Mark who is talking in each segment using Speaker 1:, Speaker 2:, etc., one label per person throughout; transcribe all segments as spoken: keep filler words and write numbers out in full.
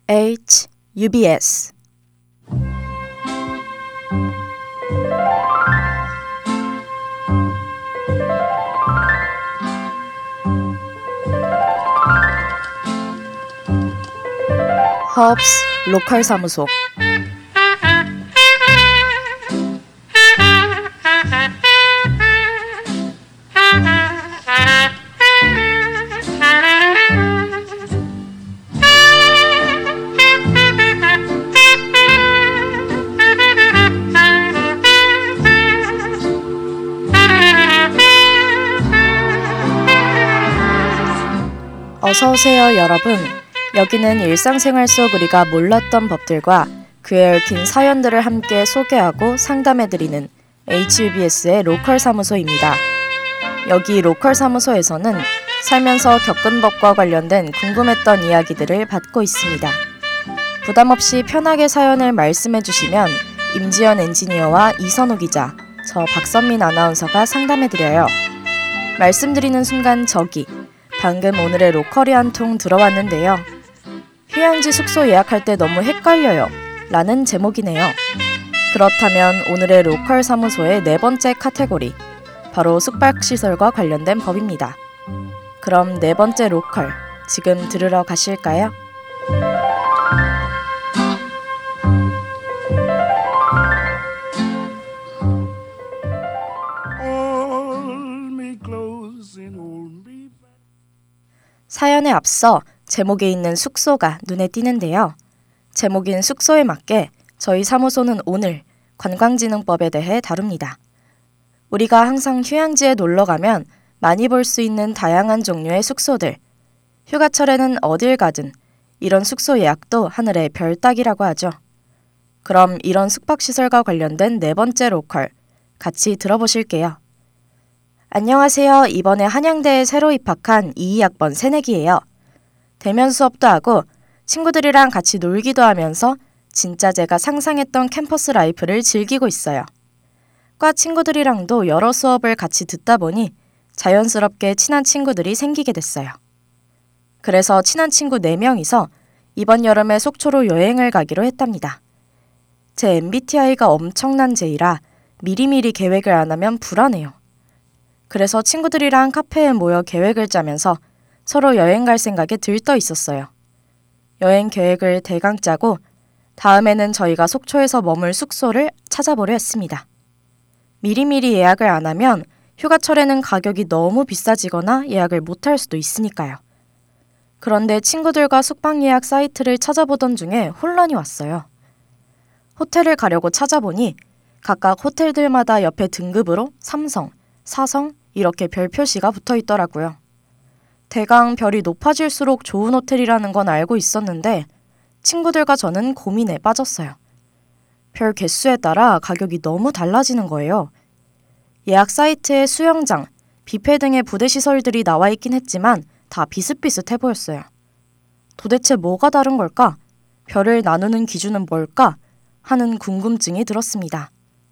Speaker 1: H U B S 허브스 로컬 사무소. 어서오세요, 여러분. 여기는 일상생활 속 우리가 몰랐던 법들과 그에 얽힌 사연들을 함께 소개하고 상담해드리는 에이치 유 비 에스의 로컬 사무소입니다. 여기 로컬 사무소에서는 살면서 겪은 법과 관련된 궁금했던 이야기들을 받고 있습니다. 부담없이 편하게 사연을 말씀해주시면 임지연 엔지니어와 이선호 기자, 저 박선민 아나운서가 상담해드려요. 말씀드리는 순간 저기 방금 오늘의 로컬이 한 통 들어왔는데요. 휴양지 숙소 예약할 때 너무 헷갈려요 라는 제목이네요. 그렇다면 오늘의 로컬 사무소의 네 번째 카테고리, 바로 숙박시설과 관련된 법입니다. 그럼 네 번째 로컬, 지금 들으러 가실까요? 사연에 앞서 제목에 있는 숙소가 눈에 띄는데요. 제목인 숙소에 맞게 저희 사무소는 오늘 관광진흥법에 대해 다룹니다. 우리가 항상 휴양지에 놀러가면 많이 볼 수 있는 다양한 종류의 숙소들, 휴가철에는 어딜 가든 이런 숙소 예약도 하늘의 별 따기라고 하죠. 그럼 이런 숙박시설과 관련된 네 번째 로컬, 같이 들어보실게요. 안녕하세요. 이번에 한양대에 새로 입학한 이이 학번 새내기예요. 대면 수업도 하고 친구들이랑 같이 놀기도 하면서 진짜 제가 상상했던 캠퍼스 라이프를 즐기고 있어요. 과 친구들이랑도 여러 수업을 같이 듣다 보니 자연스럽게 친한 친구들이 생기게 됐어요. 그래서 친한 친구 네 명이서 이번 여름에 속초로 여행을 가기로 했답니다. 제 엠비티아이가 엄청난 제이라 미리미리 계획을 안 하면 불안해요. 그래서 친구들이랑 카페에 모여 계획을 짜면서 서로 여행 갈 생각에 들떠 있었어요. 여행 계획을 대강 짜고 다음에는 저희가 속초에서 머물 숙소를 찾아보려 했습니다. 미리미리 예약을 안 하면 휴가철에는 가격이 너무 비싸지거나 예약을 못할 수도 있으니까요. 그런데 친구들과 숙박 예약 사이트를 찾아보던 중에 혼란이 왔어요. 호텔을 가려고 찾아보니 각각 호텔들마다 옆에 등급으로 삼성, 사성 이렇게 별 표시가 붙어 있더라고요. 대강 별이 높아질수록 좋은 호텔이라는 건 알고 있었는데 친구들과 저는 고민에 빠졌어요. 별 개수에 따라 가격이 너무 달라지는 거예요. 예약 사이트에 수영장, 뷔페 등의 부대 시설들이 나와 있긴 했지만 다 비슷비슷해 보였어요. 도대체 뭐가 다른 걸까? 별을 나누는 기준은 뭘까? 하는 궁금증이 들었습니다.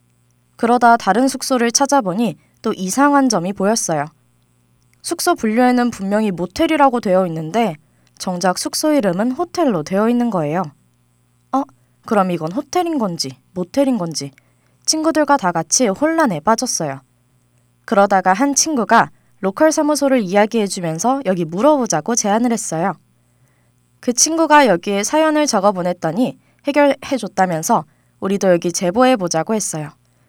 Speaker 1: 그러다 다른 숙소를 찾아보니 또 이상한 점이 보였어요. 숙소 분류에는 분명히 모텔이라고 되어 있는데 정작 숙소 이름은 호텔로 되어 있는 거예요. 어? 그럼 이건 호텔인 건지 모텔인 건지 친구들과 다 같이 혼란에 빠졌어요. 그러다가 한 친구가 로컬 사무소를 이야기해주면서 여기 물어보자고 제안을 했어요. 그 친구가 여기에 사연을 적어 보냈더니 해결해줬다면서 우리도 여기 제보해보자고 했어요.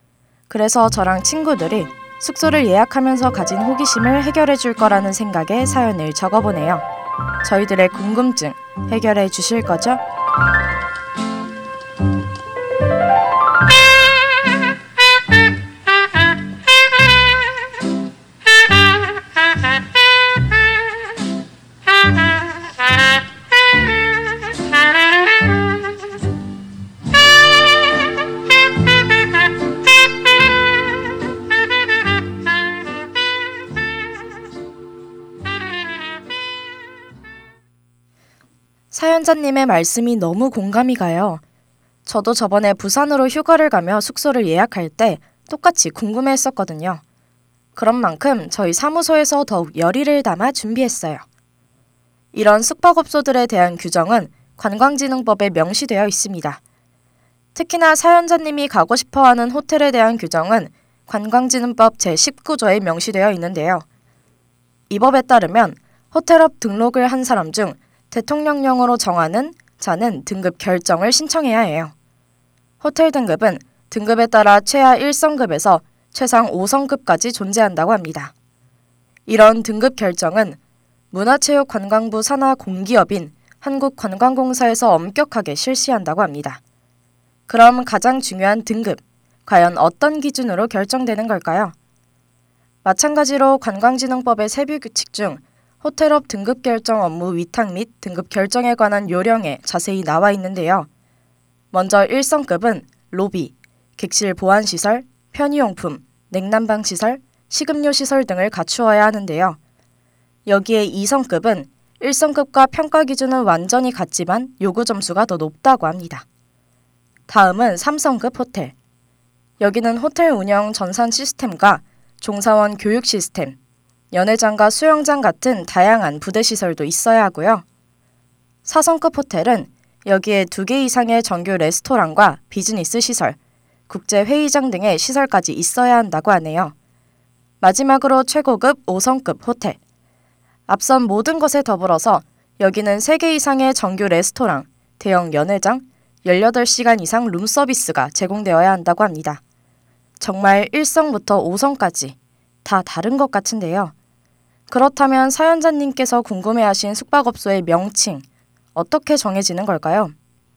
Speaker 1: 그래서 저랑 친구들이 숙소를 예약하면서 가진 호기심을 해결해 줄 거라는 생각에 사연을 적어보네요. 저희들의 궁금증 해결해 주실 거죠? 사연자님의 말씀이 너무 공감이 가요. 저도 저번에 부산으로 휴가를 가며 숙소를 예약할 때 똑같이 궁금해했었거든요. 그런 만큼 저희 사무소에서 더욱 열의를 담아 준비했어요. 이런 숙박업소들에 대한 규정은 관광진흥법에 명시되어 있습니다. 특히나 사연자님이 가고 싶어하는 호텔에 대한 규정은 관광진흥법 제십구 조에 명시되어 있는데요. 이 법에 따르면 호텔업 등록을 한 사람 중 대통령령으로 정하는 자는 등급 결정을 신청해야 해요. 호텔 등급은 등급에 따라 최하 일 성급에서 최상 오 성급까지 존재한다고 합니다. 이런 등급 결정은 문화체육관광부 산하 공기업인 한국관광공사에서 엄격하게 실시한다고 합니다. 그럼 가장 중요한 등급, 과연 어떤 기준으로 결정되는 걸까요? 마찬가지로 관광진흥법의 세부 규칙 중 호텔업 등급 결정 업무 위탁 및 등급 결정에 관한 요령에 자세히 나와 있는데요. 먼저 일 성급은 로비, 객실 보안시설, 편의용품, 냉난방 시설, 식음료 시설 등을 갖추어야 하는데요. 여기에 이 성급은 일 성급과 평가 기준은 완전히 같지만 요구 점수가 더 높다고 합니다. 다음은 삼 성급 호텔. 여기는 호텔 운영 전산 시스템과 종사원 교육 시스템, 연회장과 수영장 같은 다양한 부대 시설도 있어야 하고요. 사 성급 호텔은 여기에 두 개 이상의 정규 레스토랑과 비즈니스 시설, 국제 회의장 등의 시설까지 있어야 한다고 하네요. 마지막으로 최고급 오 성급 호텔. 앞선 모든 것에 더불어서 여기는 세 개 이상의 정규 레스토랑, 대형 연회장, 열여덟 시간 이상 룸서비스가 제공되어야 한다고 합니다. 정말 일 성부터 오 성까지 다 다른 것 같은데요. 그렇다면 사연자님께서 궁금해하신 숙박업소의 명칭, 어떻게 정해지는 걸까요?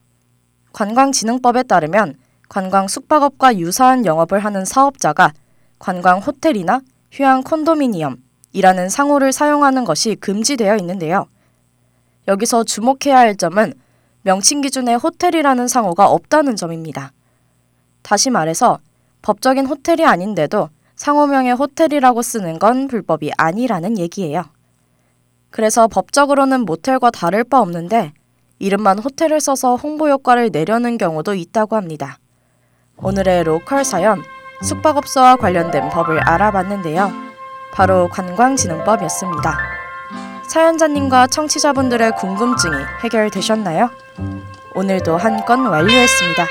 Speaker 1: 관광진흥법에 따르면 관광 숙박업과 유사한 영업을 하는 사업자가 관광 호텔이나 휴양 콘도미니엄이라는 상호를 사용하는 것이 금지되어 있는데요. 여기서 주목해야 할 점은 명칭 기준에 호텔이라는 상호가 없다는 점입니다. 다시 말해서 법적인 호텔이 아닌데도 상호명에 호텔이라고 쓰는 건 불법이 아니라는 얘기예요. 그래서 법적으로는 모텔과 다를 바 없는데 이름만 호텔을 써서 홍보 효과를 내려는 경우도 있다고 합니다. 오늘의 로컬 사연, 숙박업소와 관련된 법을 알아봤는데요. 바로 관광진흥법이었습니다. 사연자님과 청취자분들의 궁금증이 해결되셨나요? 오늘도 한 건 완료했습니다.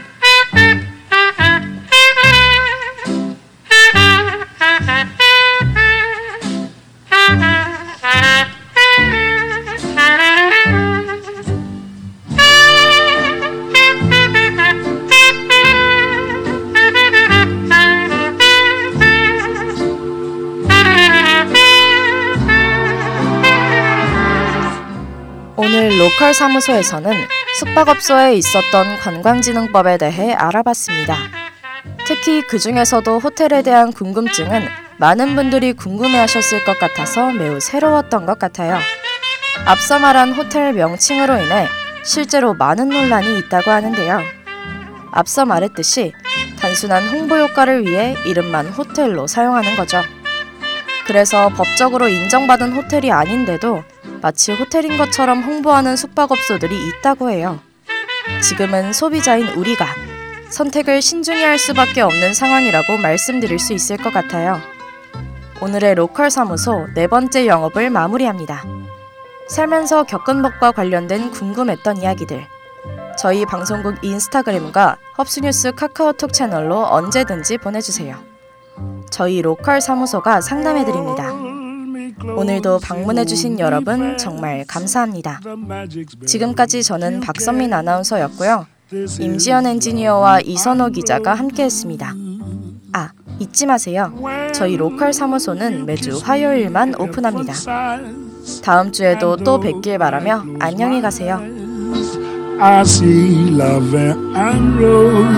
Speaker 1: 오늘 로컬 사무소에서는 숙박업소에 있었던 관광진흥법에 대해 알아봤습니다. 특히 그 중에서도 호텔에 대한 궁금증은 많은 분들이 궁금해하셨을 것 같아서 매우 새로웠던 것 같아요. 앞서 말한 호텔 명칭으로 인해 실제로 많은 논란이 있다고 하는데요. 앞서 말했듯이 단순한 홍보 효과를 위해 이름만 호텔로 사용하는 거죠. 그래서 법적으로 인정받은 호텔이 아닌데도 마치 호텔인 것처럼 홍보하는 숙박업소들이 있다고 해요. 지금은 소비자인 우리가 선택을 신중히 할 수밖에 없는 상황이라고 말씀드릴 수 있을 것 같아요. 오늘의 로컬 사무소 네 번째 영업을 마무리합니다. 살면서 겪은 법과 관련된 궁금했던 이야기들, 저희 방송국 인스타그램과 헙스뉴스 카카오톡 채널로 언제든지 보내주세요. 저희 로컬 사무소가 상담해드립니다. 오늘도 방문해주신 여러분 정말 감사합니다. 지금까지 저는 박선민 아나운서였고요. 임지연 엔지니어와 이선호 기자가 함께했습니다. 아, 잊지 마세요. 저희 로컬 사무소는 매주 화요일만 오픈합니다. 다음 주에도 또 뵙길 바라며 안녕히 가세요. I see love and rose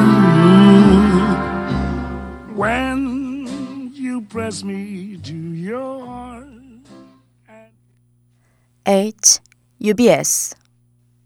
Speaker 1: when you press me to your heart. H U B S